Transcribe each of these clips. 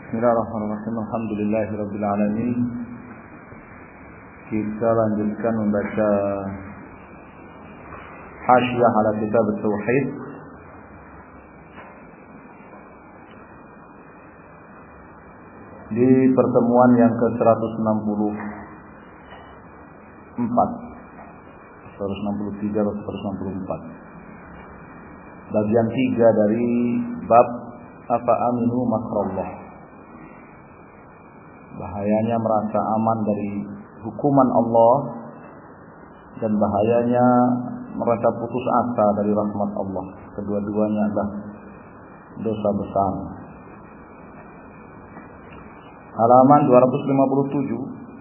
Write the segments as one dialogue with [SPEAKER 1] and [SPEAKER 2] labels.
[SPEAKER 1] Bismillahirrahmanirrahim. Alhamdulillahirabbil alamin. Kita lanjutkan membaca Hasyiah ala Kitab Tauhid. Di pertemuan yang ke-163 atau 164. Bagian 3 dari bab Afa aminu makrallah. Bahayanya merasa aman dari hukuman Allah dan bahayanya merasa putus asa dari rahmat Allah. Kedua-duanya adalah dosa besar. Halaman 257.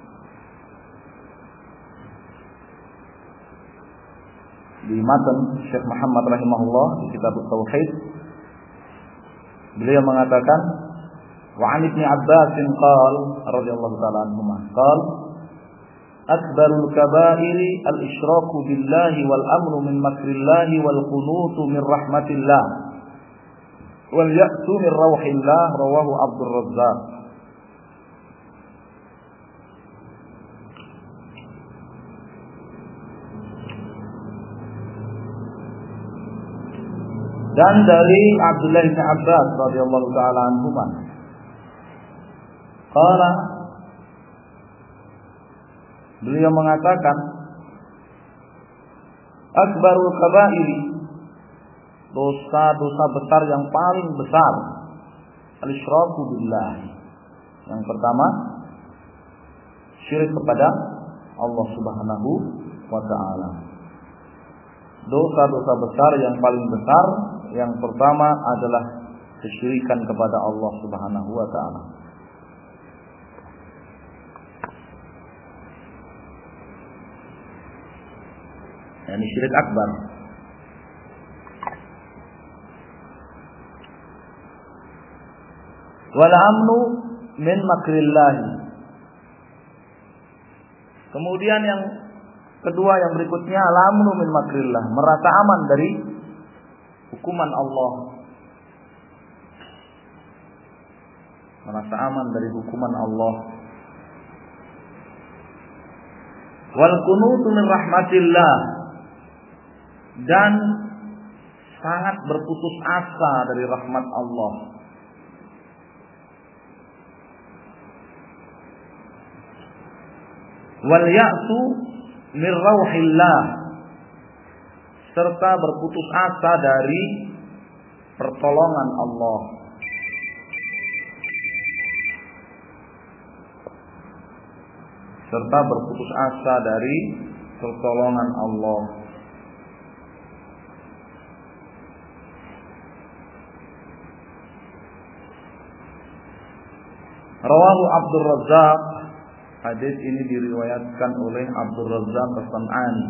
[SPEAKER 1] Di matan Syekh Muhammad rahimahullah di Kitab Tauhid, beliau mengatakan, wa 'an Ibnu Abbas qala radhiyallahu ta'ala anhuma qala akbarul kaba'iri al-isyraku billahi wal amru min makrillahi wal qunutu min rahmatillah wal ya'su min rawhillah, rawahu Abdul Razzaq. Dan dari Abdullah bin Abbas radhiyallahu ta'ala anhuma qala, beliau mengatakan, akbarul kaba'iri, dosa-dosa besar yang paling besar, al-isyraku billah. Yang pertama, syirik kepada Allah Subhanahu wa ta'ala. Dosa-dosa besar yang paling besar, yang pertama adalah kesyirikan kepada Allah Subhanahu wa ta'ala. Ini syirik akbar. Wal amnu min makrillah. Kemudian yang kedua, yang berikutnya, al amnu min makrillah, merasa aman dari hukuman Allah. Merasa aman dari hukuman Allah. Wal qunutu min rahmatillah, dan sangat berputus asa dari rahmat Allah. Wal ya'su min rawhillah, serta berputus asa dari pertolongan Allah. Serta berputus asa dari pertolongan Allah. Rawahu Abdul Razzaq. Hadis ini diriwayatkan oleh Abdul Razzaq As-San'ani.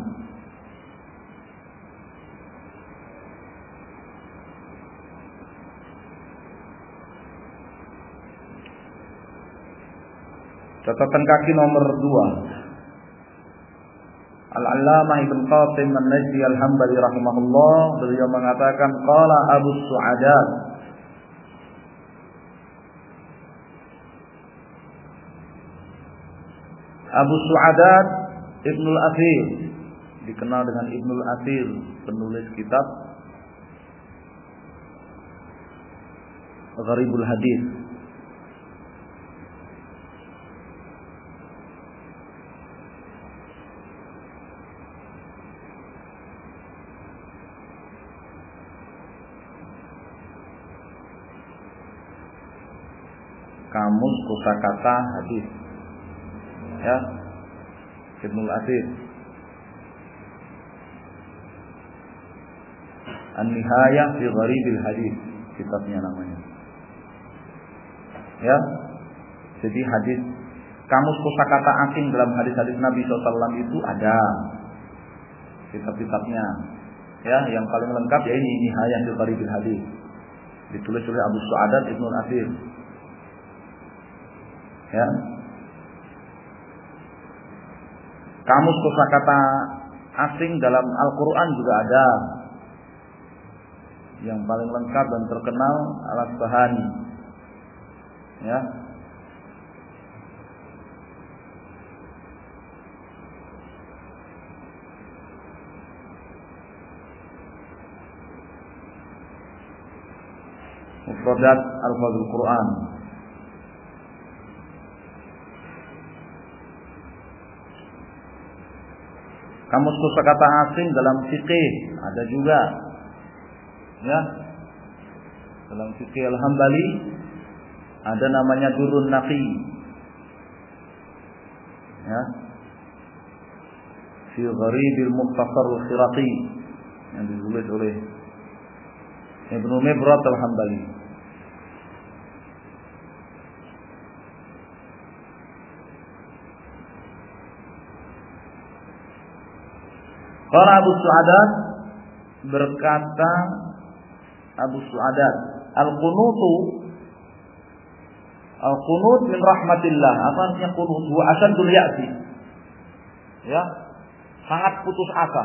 [SPEAKER 1] Catatan kaki nomor 2. Al-Allamah Ibn Qasim An-Najdi Al-Hambali rahimahullah, beliau mengatakan, qala Abu Su'adat, Abu Su'adat Ibnul Athir, dikenal dengan Ibnul Athir, penulis kitab Gharibul Hadis. Kamus kosakata hadis, ya, Ibnul Athir. An-Nihayah fi Gharibil Hadis, kitabnya namanya. Ya, jadi hadis, kamus kosakata asing dalam hadis-hadis Nabi SAW itu ada kitab-kitabnya. Ya, yang paling lengkap ya ini Nihayah fi Gharibil Hadis, ditulis oleh Abu Su'adat Ibnul Athir. Ya, kamus kosakata asing dalam Al-Quran juga ada. Yang paling lengkap dan terkenal Al-Asbahani. Ya. Mufradat Al-Fadhul Quran. Kamus kosakata asing dalam fikih ada juga. Ya. Dalam fikih Al-Hambali ada namanya Durrun Naqi. Ya. Fi Gharibil Mukhtasar Al-Khiraqi yang ditulis oleh Ibnu Mibrat Al-Hambali. Qala Abu Su'adat, berkata Abu Su'adat, Al-qunut min rahmatillah. Apa artinya qunut? Wa asaddul ya'si. Ya, sangat putus asa.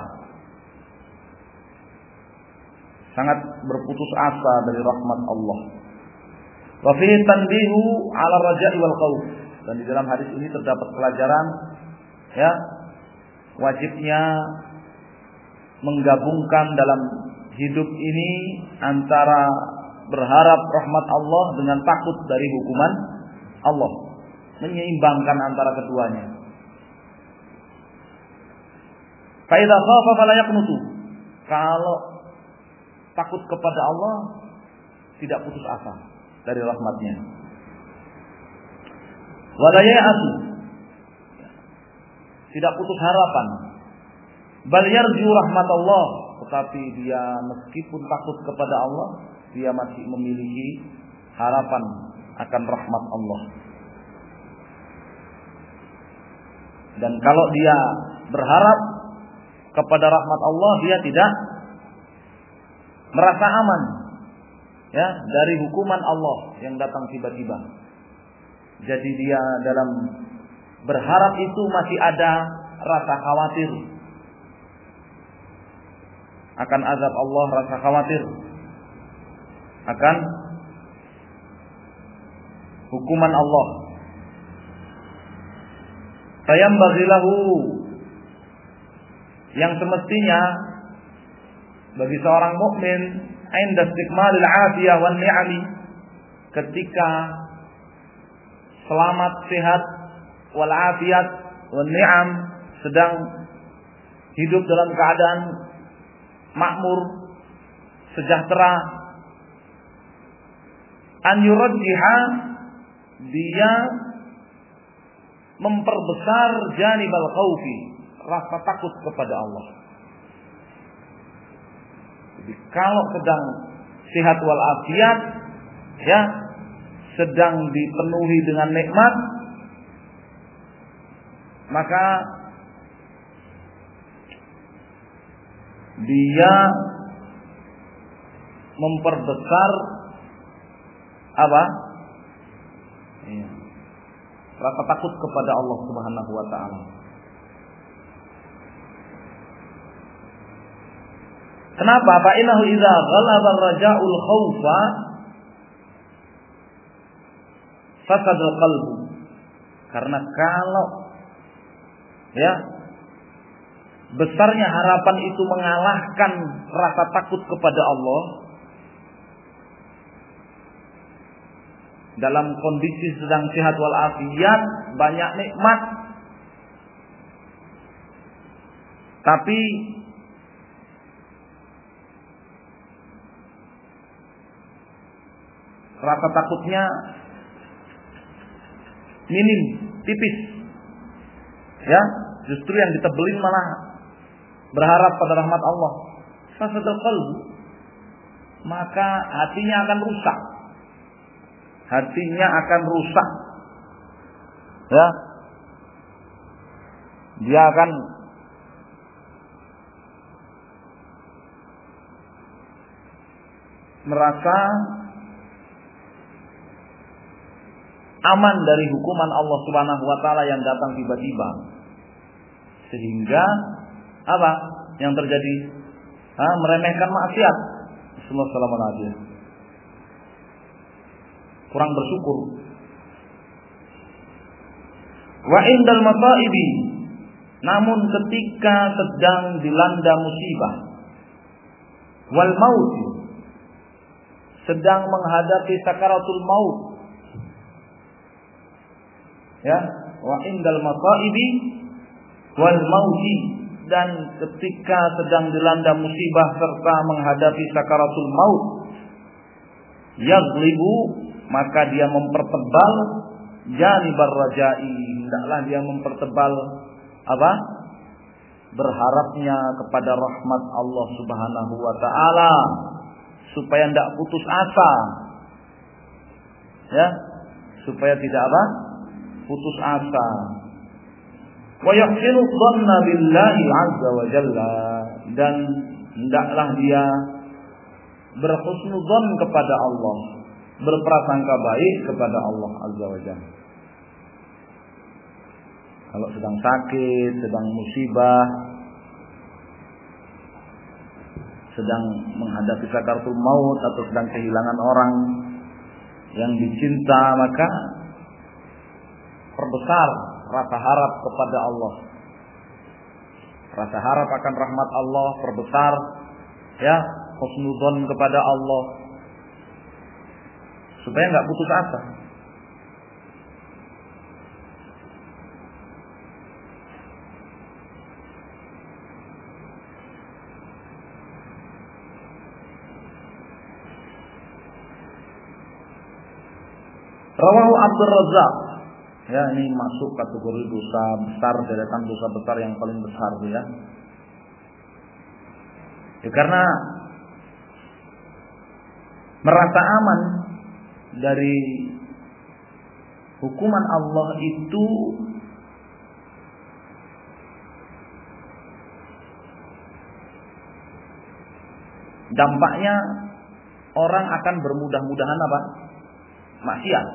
[SPEAKER 1] Sangat berputus asa dari rahmat Allah. Wa fihi tanbihu 'ala raja'i wal khauf. Dan di dalam hadis ini terdapat pelajaran, ya, wajibnya menggabungkan dalam hidup ini antara berharap rahmat Allah dengan takut dari hukuman Allah, menyeimbangkan antara keduanya. Fa idza khafa fala yaqnutu. Kalau takut kepada Allah, tidak putus asa dari rahmatnya. Wala ya'asu, tidak putus harapan. Bal yarju rahmatullah, tetapi dia meskipun takut kepada Allah, dia masih memiliki harapan akan rahmat Allah. Dan kalau dia berharap kepada rahmat Allah, dia tidak merasa aman, ya, dari hukuman Allah yang datang tiba-tiba. Jadi dia dalam berharap itu masih ada rasa khawatir akan azab Allah, rasa khawatir akan hukuman Allah. Fayambaghi lahu, yang semestinya bagi seorang mukmin, inda istiqmalil afiyah wan ni'ami, ketika selamat, sehat, wal afiyat wan ni'am, sedang hidup dalam keadaan makmur, sejahtera, an yurajjiha, dia memperbesar janibal khaufi, rasa takut kepada Allah. Jadi kalau sedang sehat wal afiat, ya, sedang dipenuhi dengan nikmat, maka dia memperbesar apa? Rasa takut kepada Allah Subhanahu wa taala. Kenapa? Fa innahu idza ghalaba ar-raja'ul khaufa fasadul qalbu. Karena kalau, ya, besarnya harapan itu mengalahkan rasa takut kepada Allah, dalam kondisi sedang sehat wal afiat, banyak nikmat, tapi rasa takutnya minim, tipis, ya, justru yang ditebelin malah berharap pada rahmat Allah. Fasadul qalb, maka hatinya akan rusak. Hatinya akan rusak, ya. Dia akan merasa aman dari hukuman Allah Subhanahu wa taala yang datang tiba-tiba. Sehingga apa yang terjadi? Meremehkan maksiat. Sallallahu alaihi wasallam. Kurang bersyukur, Wa indal masaibi, namun ketika sedang dilanda musibah, wal maut, sedang menghadapi sakaratul maut, ya, wa indal masaibi wal mauti, dan ketika sedang dilanda musibah serta menghadapi sakaratul maut, yaghlibu, maka dia mempertebal janibar rajai, hendaklah dia mempertebal apa? Berharapnya kepada rahmat Allah Subhanahu wa taala, supaya tidak putus asa. Ya, supaya tidak apa? Putus asa. Wa yahsinu dhanna billahi azza wa jalla, dan hendaklah dia berhusnudzon kepada Allah, berprasangka baik kepada Allah azza wa jalla. Kalau sedang sakit, sedang musibah, sedang menghadapi sakaratul maut, atau sedang kehilangan orang yang dicinta, maka perbesar rasa harap kepada Allah, rasa harap akan rahmat Allah, perbesar ya husnudzon kepada Allah, supaya nggak putus asa. Rawahu Abdul Razzaq. Ya, ini masuk kategori dosa besar, deretan dosa besar yang paling besar ya. Ya, karena merasa aman dari hukuman Allah itu dampaknya orang akan bermudah-mudahan apa? Maksiat.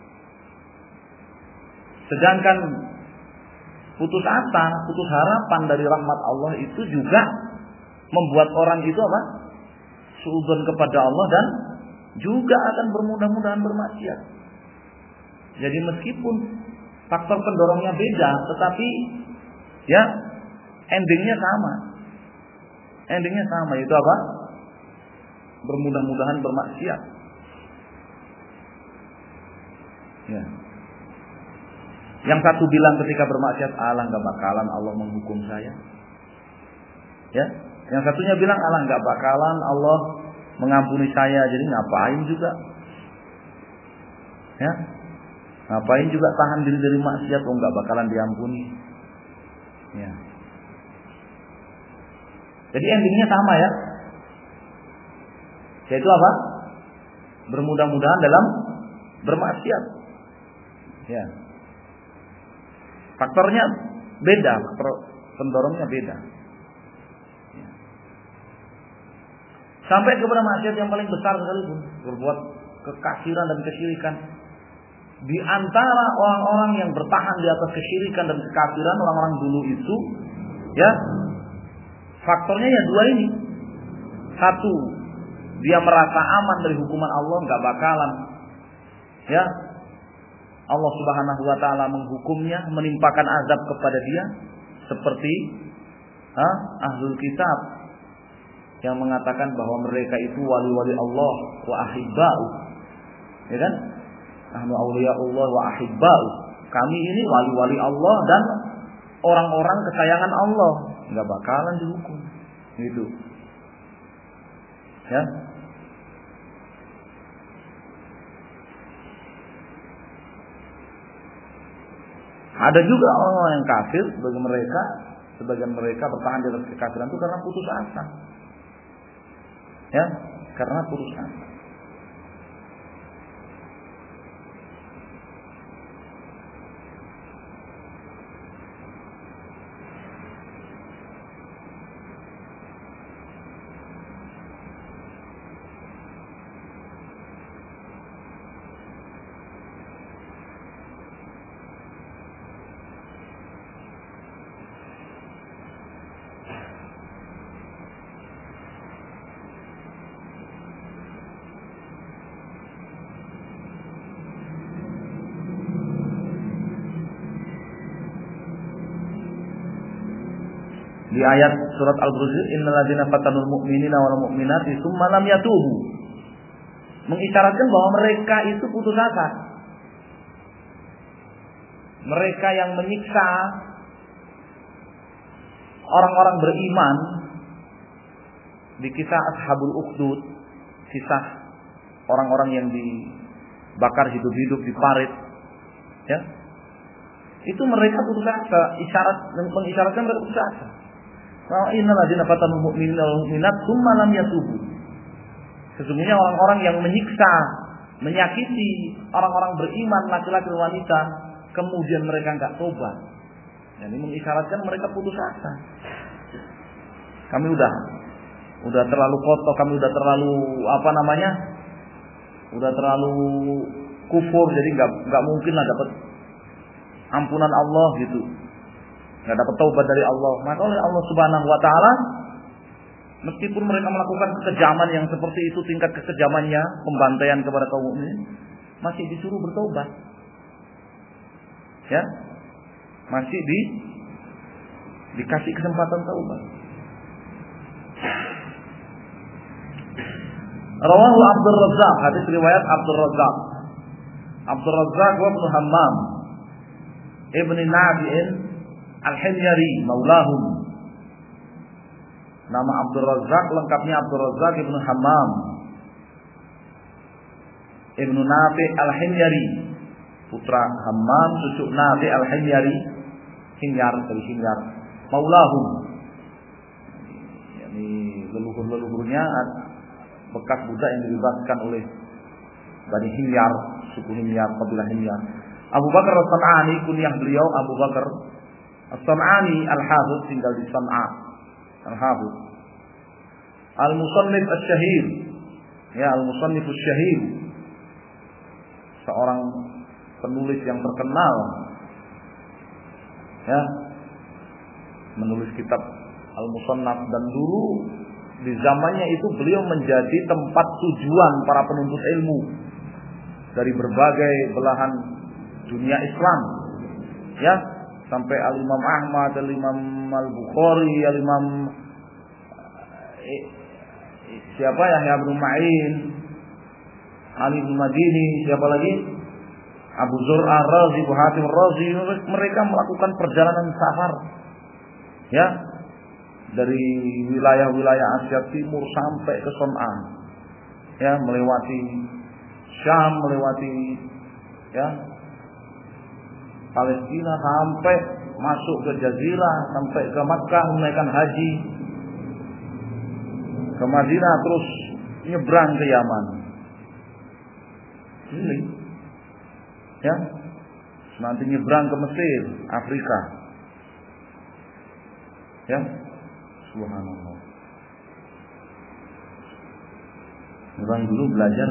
[SPEAKER 1] Sedangkan putus asa, putus harapan dari rahmat Allah itu juga membuat orang itu apa? Suudzon kepada Allah dan juga akan bermudah-mudahan bermaksiat. Jadi meskipun faktor pendorongnya beda, tetapi ya endingnya sama. Endingnya sama, itu apa? Bermudah-mudahan bermaksiat. Ya. Yang satu bilang ketika bermaksiat, alah nggak bakalan Allah menghukum saya. Ya. Yang satunya bilang, alah nggak bakalan Allah mengampuni saya, jadi ngapain juga? Ya. Ngapain juga tahan diri dari maksiat, oh nggak bakalan diampuni. Ya. Jadi endingnya sama ya. Yaitu apa? Bermudah-mudahan dalam bermaksiat. Ya. Faktornya beda, faktor pendorongnya beda. Ya. Sampai kepada maksiat yang paling besar sekalipun, berbuat kekafiran dan kesyirikan. Di antara orang-orang yang bertahan di atas kesyirikan dan kekafiran, orang-orang dulu itu, ya, faktornya ya dua ini. Satu, dia merasa aman dari hukuman Allah, nggak bakalan, ya, Allah Subhanahu wa taala menghukumnya, menimpakan azab kepada dia, seperti ahlul kitab yang mengatakan bahwa mereka itu wali-wali Allah wa ahibba'u. Ya kan? Nahnu auliya'ullah wa ahibba'u. Kami ini wali-wali Allah dan orang-orang kesayangan Allah, enggak bakalan dihukum. Gitu. Ya. Ada juga orang-orang yang kafir, sebagian mereka bertahan di atas kekafiran itu karena putus asa. Ya, karena putus asa. Di ayat surat Al-Buruj, innal ladzina fatanul mu'minina wal mu'minati tsumma lam yatubu. Mengisyaratkan bahwa mereka itu putus asa. Mereka yang menyiksa orang-orang beriman di kisah Ashabul Ukhdud, kisah orang-orang yang dibakar hidup-hidup di parit, ya, itu mereka putus asa. Mengisyaratkan mereka putus asa. Innal ladzina fatanul mu'minina wal mu'minat tsumma lam yatubu. Sesungguhnya orang-orang yang menyiksa, menyakiti orang-orang beriman laki-laki dan wanita, kemudian mereka enggak tobat. Ini mengisyaratkan mereka putus asa. Kami udah terlalu kotor, kami udah terlalu udah terlalu kufur, jadi enggak mungkin lah dapat ampunan Allah gitu. Enggak dapat taubat dari Allah. Maka oleh Allah Subhanahu wa taala, meskipun mereka melakukan kekejaman yang seperti itu, tingkat kekejamannya, pembantaian kepada kaum mukminin, masih disuruh bertobat. Ya. Masih dikasih kesempatan taubat. Rawahu Abdul Razzaq, hadis riwayat Abdul Razzaq. Abdul Razzaq wa Ibnu Hammam Ibnu Nabi'in Al-Himyari maulahum. Nama Abdul Razzaq lengkapnya Abdul Razzaq Ibnu Hammam Ibnu Nabi' Al-Himyari, putra Hammam, cucu Nabi' Al-Himyari, Himyar dari Himyar, maulahum. Yani leluhur-leluhurnya bekas budak yang dibebaskan oleh Bani Himyar, suku Himyar, kabilah Himyar. Abu Bakar As-San'ani, kunyah beliau Abu Bakar As-San'ani Al-Hafidz, tinggal di San'a. Al-Hafidz. Al-Musannif Asy-Syahir. Ya, Al-Musannif Asy-Syahir. Seorang penulis yang terkenal. Ya. Menulis kitab Al-Musannaf, dan dulu di zamannya itu beliau menjadi tempat tujuan para penuntut ilmu dari berbagai belahan dunia Islam. Ya, sampai Al-Imam Ahmad, Al-Imam Al-Bukhari, Al-Imam siapa, Yahya bin Ma'in, Ali bin Madini, siapa lagi, Abu Zur'ah Razi, Abu Hatim Razi, mereka melakukan perjalanan safar, ya, dari wilayah-wilayah Asia Timur sampai ke Son'a, ya, melewati Syam, melewati, ya, Palestina, sampai masuk ke Jazirah, sampai ke Makkah menunaikan haji, ke Madinah, terus nyebrang ke Yaman. Ini, ya, nanti nyebrang ke Mesir, Afrika, ya, subhanallah. Orang dulu belajar.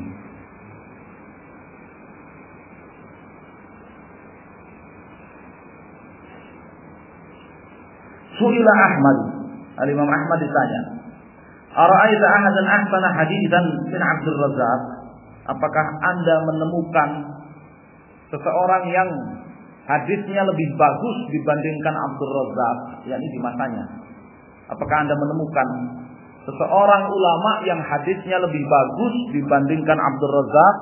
[SPEAKER 1] Su'ila Ahmad, Al-Imam Ahmad ditanya, ara'aita ahadan ahsana haditsan min Abdul Razzaq? Apakah Anda menemukan seseorang yang hadisnya lebih bagus dibandingkan Abdul Razzaq, yakni di masanya? Apakah Anda menemukan seseorang ulama yang hadisnya lebih bagus dibandingkan Abdul Razzaq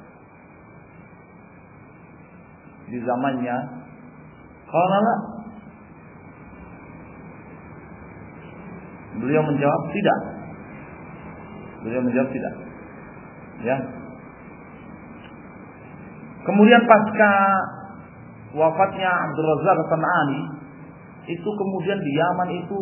[SPEAKER 1] di zamannya? Qala la. Beliau menjawab tidak. Ya. Kemudian pasca wafatnya Abdul Razzaq As-San'ani, itu kemudian di Yaman itu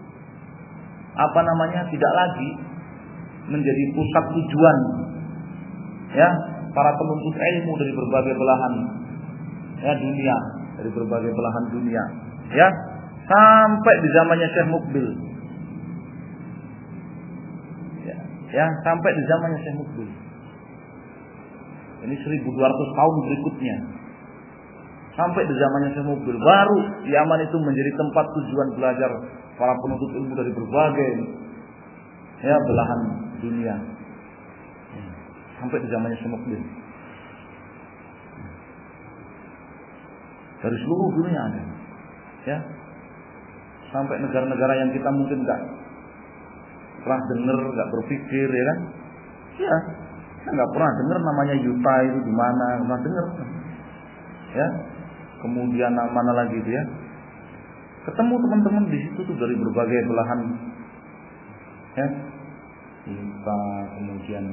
[SPEAKER 1] tidak lagi menjadi pusat tujuan, ya, para penuntut ilmu dari berbagai belahan, ya, dunia, ya, sampai di zamannya Syekh Muqbil. Ya, sampai di zamannya Syekh Muqbil. Ini 1200 tahun berikutnya. Sampai di zamannya Syekh Muqbil, baru Yaman itu menjadi tempat tujuan belajar para penuntut ilmu dari berbagai, ya, belahan dunia. Sampai di zamannya Syekh Muqbil. Dari seluruh dunia ada. Ya. sampai negara-negara yang kita mungkin nggak pernah dengar, nggak berpikir, ya kan? Iya, kita nggak pernah dengar namanya Utah itu di mana, nggak dengar, ya. Kemudian mana lagi itu ya? Ketemu teman-teman di situ tuh dari berbagai belahan, ya. Utah, kemudian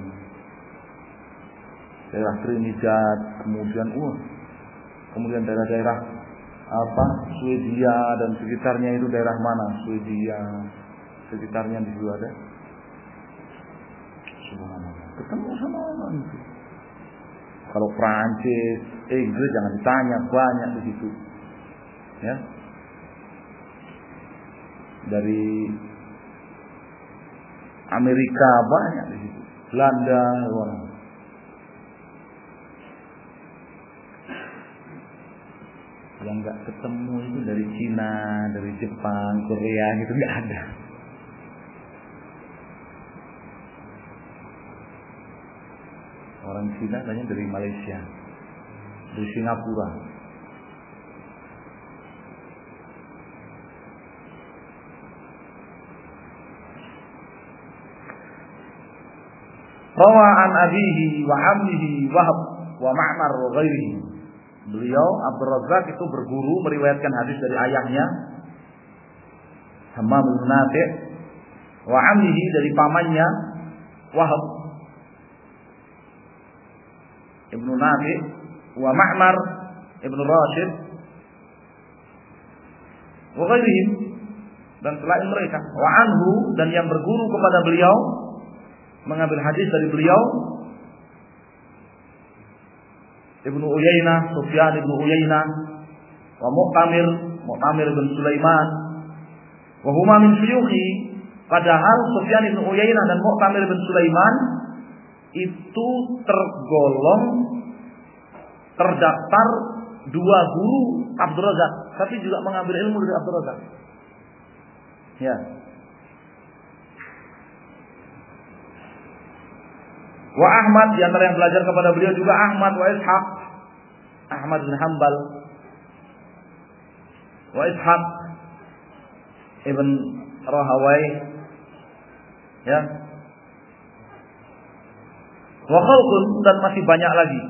[SPEAKER 1] daerah Trinidad, kemudian daerah-daerah Swedia dan sekitarnya itu daerah mana? Swedia sekitarnya di situ ada. Subhanallah. Ketemu sama orang itu. Kalau Prancis, Inggris jangan ditanya, banyak di situ. Ya. Dari Amerika banyak di situ. Belanda, orang. Yang nggak ketemu itu dari Cina, dari Jepang, Korea gitu nggak ada. Orang Cina banyak dari Malaysia, dari Singapura. Rawa an abihi wa ammihi Wahab wa Ma'mar wa ghairihi. Beliau Abdul Razzaq itu berguru meriwayatkan hadis dari ayahnya Hammam bin Nafi', wa ammihi dari pamannya Wahab Ibnu Nafi', wa Ma'mar Ibnu Rashid wa ghairihim, dan selain mereka, wa anhu, dan yang berguru kepada beliau mengambil hadis dari beliau Ibnu Uyainah, Sufyan Ibnu Uyainah, wa Mu'tamir bin Sulaiman, wa huma min syuyukhi. Padahal Sufyan Ibnu Uyainah dan Mu'tamir bin Sulaiman itu terdaftar dua guru Abdul Razzaq, tapi juga mengambil ilmu dari Abdul Razzaq. Ya. Wa Ahmad, di antara yang belajar kepada beliau juga Ahmad wa Ishaq, Ahmad bin Hanbal, wa Ishaq ibn Rahawai, ya. Wa khalqun, dan masih banyak lagi.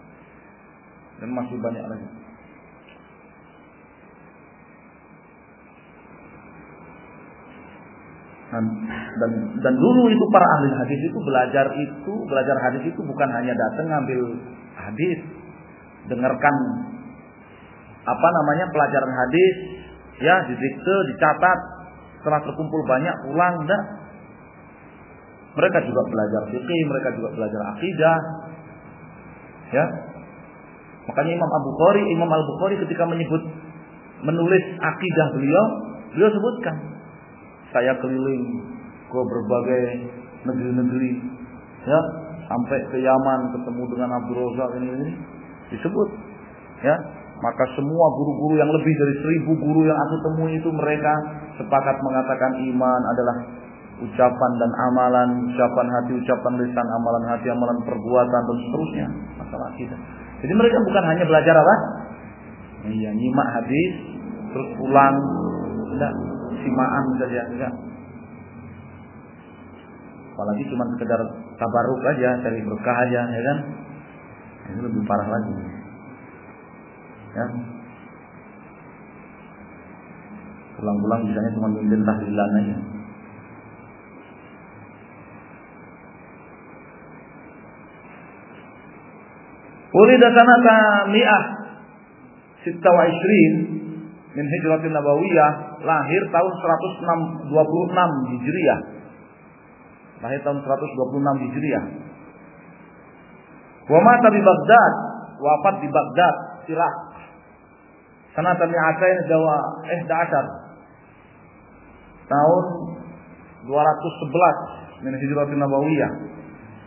[SPEAKER 1] Dan dulu itu para ahli hadis itu belajar hadis itu bukan hanya datang ngambil hadis, dengarkan pelajaran hadis, ya, didikte, dicatat, setelah terkumpul banyak pulang, enggak. Mereka juga belajar fikih, mereka juga belajar akidah, ya. Makanya Imam Al-Bukhari ketika menulis akidah beliau sebutkan, saya keliling ke berbagai negeri-negeri, ya, sampai ke Yaman ketemu dengan Abdul Razzaq ini disebut, ya. Maka semua guru-guru yang lebih dari 1000 guru yang aku temui itu mereka sepakat mengatakan iman adalah ucapan dan amalan, ucapan hati, ucapan lisan, amalan hati, amalan perbuatan, dan seterusnya, masalah akidah. Jadi mereka bukan hanya belajar apa? Iya, nyimak hadis terus pulang, tidak simaan saja, tidak. Apalagi cuma sekedar tabaruk aja, cari berkah aja, ya kan? Ini lebih parah lagi, ya. Pulang-pulang misalnya cuma mimpin tahlilan aja. Ulida sanata mi'ah 26 min hijratin nabawiyah, lahir tahun 126 Hijriah. Lahir tahun 126 Hijriah. Wa mata di Baghdad, wafat di Baghdad, Irak. Sanata mi'atain dawa 11 tahun 211 min hijratin nabawiyah.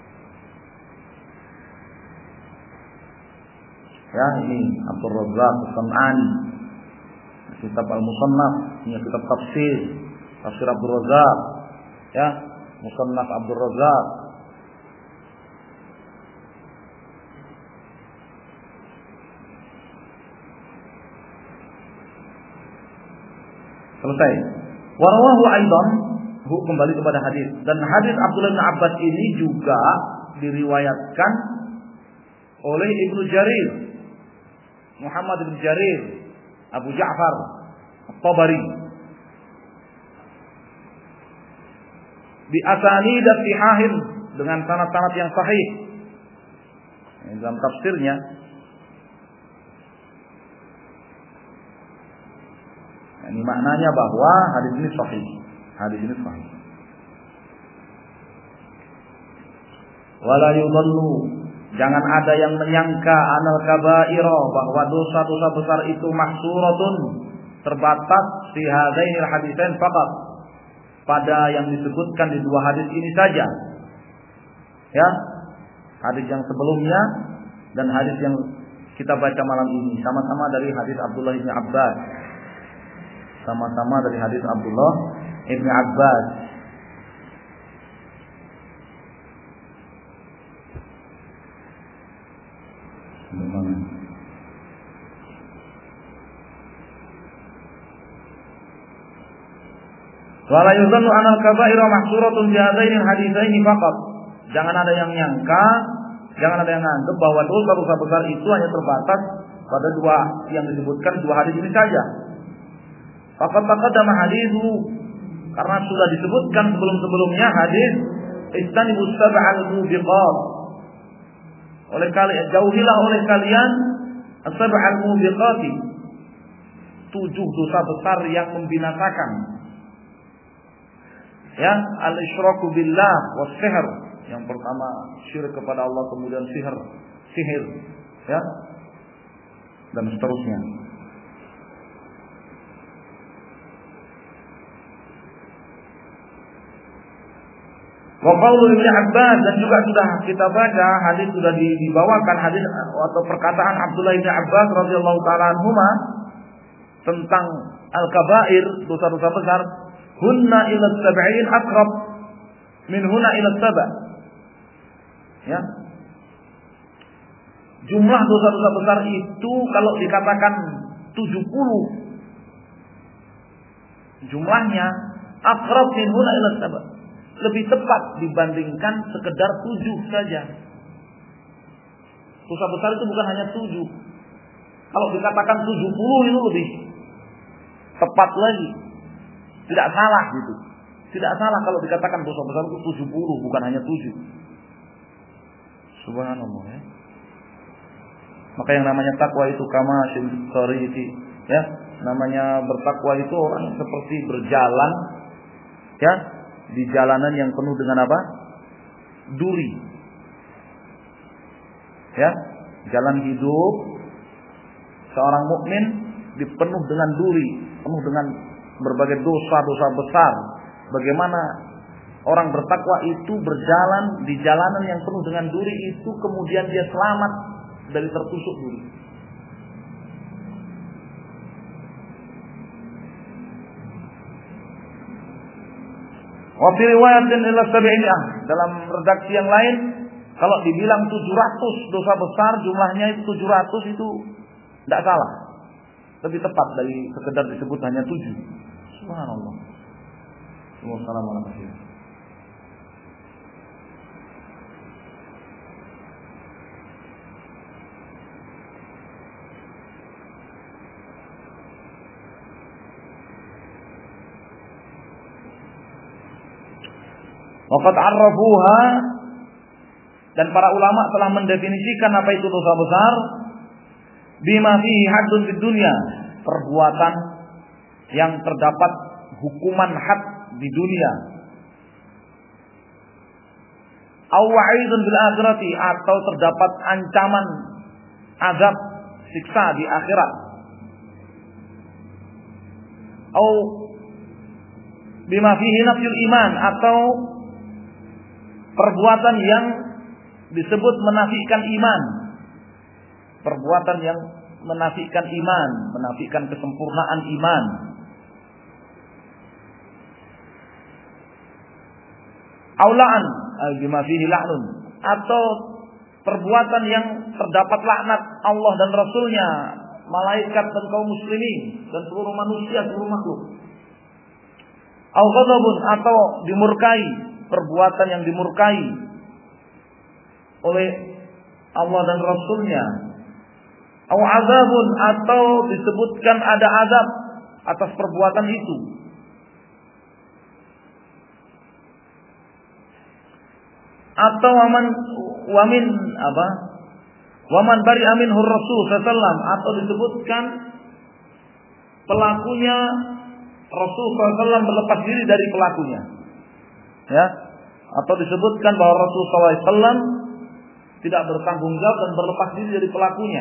[SPEAKER 1] Ya, ini Abdul Razzaq As-San'ani, kitab Al-Musannaf, punya kitab tafsir Abdul Razzaq, ya, Musannaf Abdul Razzaq. Selesai. Wa rawahu aidan, kembali kepada hadis. Dan hadis Abdullah bin Abbas ini juga diriwayatkan oleh Ibnu Jarir, Muhammad bin Jarir, Abu Ja'far At-Tabari, bi asanid sahihain, dengan sanad-sanad yang sahih. Dalam tafsirnya ini maknanya bahwa hadis ini sahih. Hadis ini sahih. Wala yudhallu, jangan ada yang menyangka anal kaba'ira, bahwa dosa-dosa besar itu mahsuratun, terbatas fi hadainil hadisain faqat, pada yang disebutkan di dua hadis ini saja. Ya, hadis yang sebelumnya dan hadis yang kita baca malam ini sama-sama dari hadis Abdullah bin Abbas. Sama-sama dari hadis Abdullah bin Abbas. Wala yuzannu anal kaba'ira mahsuratun bi hadainil haditsaini faqat. Jangan ada yang nyangka, jangan ada yang nganggap bahwa dosa-dosa besar itu hanya terbatas pada dua yang disebutkan dua hadis ini saja. Faqad taqaddama haditsu, karena sudah disebutkan sebelum-sebelumnya hadis istanibus sab'al mubiqat. Jauhilah oleh kalian as-sab'al mubiqati, 7 dosa besar yang membinasakan. Ya, al-isyraku billah was sihr. Yang pertama syirik kepada Allah, kemudian sihir, ya, dan seterusnya. Wa qaulu Ibnu Abbas, dan juga sudah kita baca hadis, sudah dibawakan hadis atau perkataan Abdullah bin Abbas radhiyallahu taala anhuma tentang al-kaba'ir, dosa-dosa besar, hunna ila sab'in aqrab min hunna ila sab'. Ya. Jumlah dosa-dosa besar itu kalau dikatakan 70 jumlahnya, aqrab min hunna ila sab', lebih tepat dibandingkan sekedar 7 saja. Dosa besar itu bukan hanya 7. Kalau dikatakan 70 itu lebih tepat lagi. Tidak salah gitu. Tidak salah kalau dikatakan dosa besar itu 70, bukan hanya 7. Subhanallah, ya. Maka yang namanya takwa itu kama syariti, ya. Namanya bertakwa itu orang seperti berjalan, ya, di jalanan yang penuh dengan apa? Duri. Ya, jalan hidup seorang mukmin dipenuh dengan duri, penuh dengan berbagai dosa-dosa besar. Bagaimana orang bertakwa itu berjalan di jalanan yang penuh dengan duri itu, kemudian dia selamat dari tertusuk duri. Wa fi riwayatin ila sab'iyah, dalam redaksi yang lain kalau dibilang 700 dosa besar, jumlahnya itu 700, itu tidak salah. Lebih tepat dari sekedar disebut hanya 7. Subhanallah. Wassalamualaikum. Waqad arrafuha, dan para ulama telah mendefinisikan apa itu dosa besar. Bima fihi haddun fid dunya, perbuatan yang terdapat hukuman had di dunia. Aw wa'idun fil akhirati, atau terdapat ancaman azab siksa di akhirat. Aw bima fihi nafyul iman, atau perbuatan yang disebut menafikan iman. Perbuatan yang menafikan iman, menafikan kesempurnaan iman. Aulaan bima fihi la'nun, atau perbuatan yang terdapat laknat Allah dan Rasulnya, malaikat dan kaum muslimin dan seluruh manusia, seluruh makhluk. Au ghadabun, atau dimurkai, perbuatan yang dimurkai oleh Allah dan Rasulnya. Au azabun, atau disebutkan ada azab atas perbuatan itu. Atau waman bari aminhur Rasul sallallahu alaihi wasallam, atau disebutkan pelakunya Rasul sallallahu alaihi wasallam berlepas diri dari pelakunya. Ya, atau disebutkan bahwa Rasul sallallahu alaihi wasallam tidak bertanggung jawab dan berlepas diri dari pelakunya.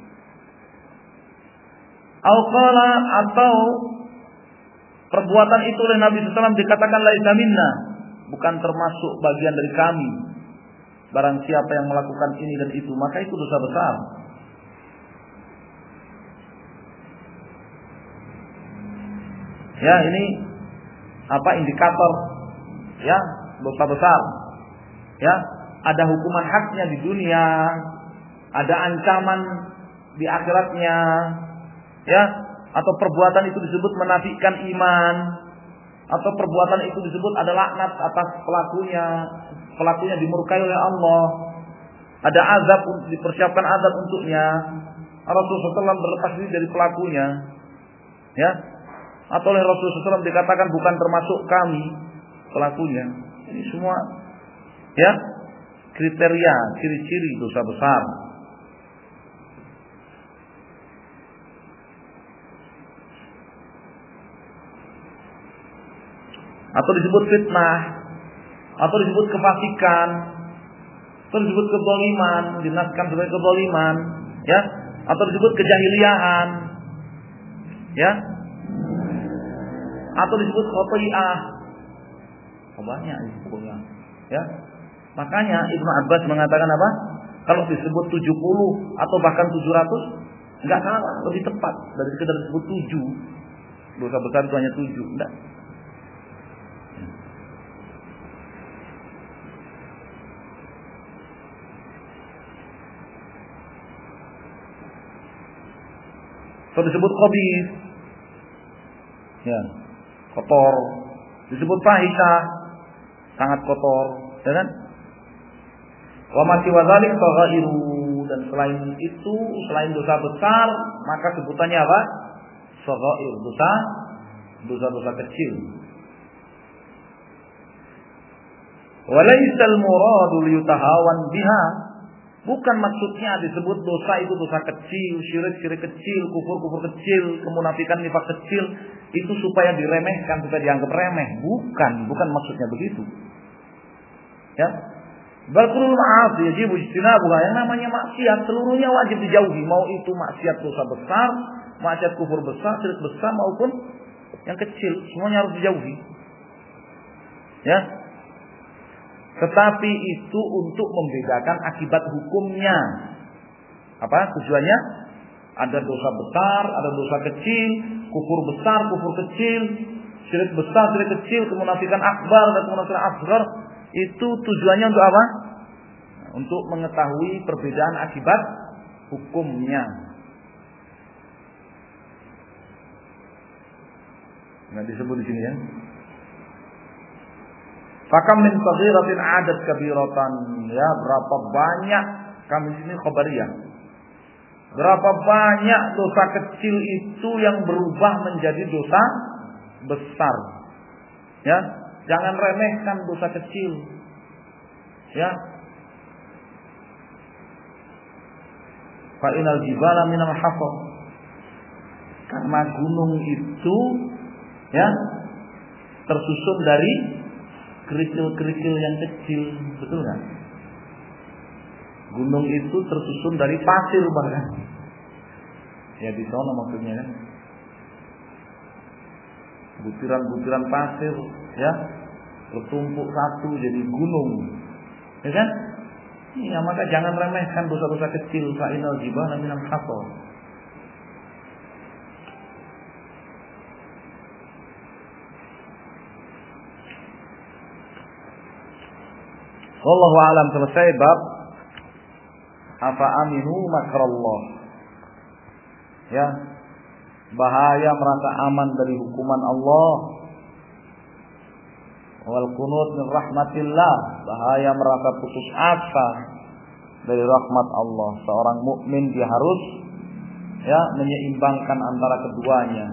[SPEAKER 1] Atau perbuatan itu oleh Nabi sallallahu alaihi wasallam dikatakan laisa minna, bukan termasuk bagian dari kami. Barang siapa yang melakukan ini dan itu, maka itu dosa besar. Ya, ini indikator ya dosa besar. Ya, ada hukuman haknya di dunia, ada ancaman di akhiratnya. Ya, atau perbuatan itu disebut menafikan iman, atau perbuatan itu disebut ada laknat atas pelakunya dimurkai oleh Allah, ada azab, dipersiapkan azab untuknya. Rasulullah SAW berlepas diri dari pelakunya, ya, atau oleh Rasulullah SAW dikatakan bukan termasuk kami pelakunya. Ini semua ya kriteria, ciri-ciri dosa besar. Atau disebut fitnah, atau disebut kefasikan, atau disebut kezaliman, dinaskan sebagai kezaliman, ya, atau disebut kejahiliahan, ya, atau disebut khati'ah. Banyak itu pokoknya, ya. Makanya Ibnu Abbas mengatakan apa? Kalau disebut 70 atau bahkan 700, enggak salah, lebih tepat dari sekedar disebut 7. Dosa besar itu hanya 7, enggak. Atau disebut khabith, ya, kotor. Disebut fahisyah, sangat kotor, ya kan? Wa ma siwa dzalik saghairu, dan selain itu, selain dosa besar, maka sebutannya apa? Saghair, dosa kecil. Wa laysal muradu liyutahawan biha, bukan maksudnya disebut dosa itu dosa kecil, syirik kecil, kufur kecil, kemunafikan, nifak kecil, itu supaya diremehkan, supaya dianggap remeh. Bukan maksudnya begitu. Ya. Bal kullul ma'asi yajibu ijtinabuha, yang namanya maksiat seluruhnya wajib dijauhi, mau itu maksiat dosa besar, maksiat kufur besar, syirik besar maupun yang kecil, semuanya harus dijauhi. Ya. Tetapi itu untuk membedakan akibat hukumnya. Apa tujuannya? Ada dosa besar, ada dosa kecil, kufur besar, kufur kecil, syirik besar, syirik kecil, kemunafikan akbar dan kemunafikan asghar. Itu tujuannya untuk apa? Untuk mengetahui perbedaan akibat hukumnya. Nah, disebut di sini ya. Fakam min saghiratin adat kabiratan, ya, berapa banyak, kami sini khabariyah. Berapa banyak dosa kecil itu yang berubah menjadi dosa besar. Ya, jangan remehkan dosa kecil. Ya. Fa inal jibala minal hafar. Karena gunung itu ya tersusun dari kerikil-kerikil yang kecil, betul nggak? Gunung itu tersusun dari pasir bahkan. Ya di sana maksudnya kan. Butiran-butiran pasir, ya, bertumpuk satu jadi gunung, ya kan? Ya, maka jangan remehkan dosa-dosa kecil. Fa'inal jibala minal hafar. Wallahu a'lam. Selesai bab afa aminu makrallah. Ya, bahaya merasa aman dari hukuman Allah. Wal qunut min rahmatillah, bahaya merasa putus asa dari rahmat Allah. Seorang mukmin dia harus menyeimbangkan antara keduanya.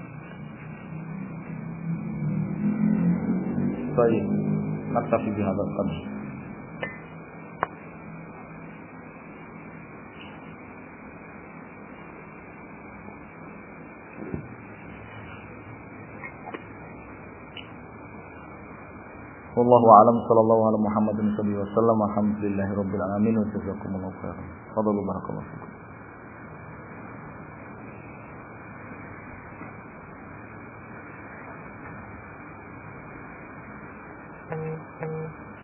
[SPEAKER 1] Baik, naktafi bihadzal qadr. Wallahu a'lam, sallallahu ala Muhammadin sallallahu alaihi wasallam. Alhamdulillahirabbil alamin wa jazakumullahu khairan. Fadlu barakallahu fikum.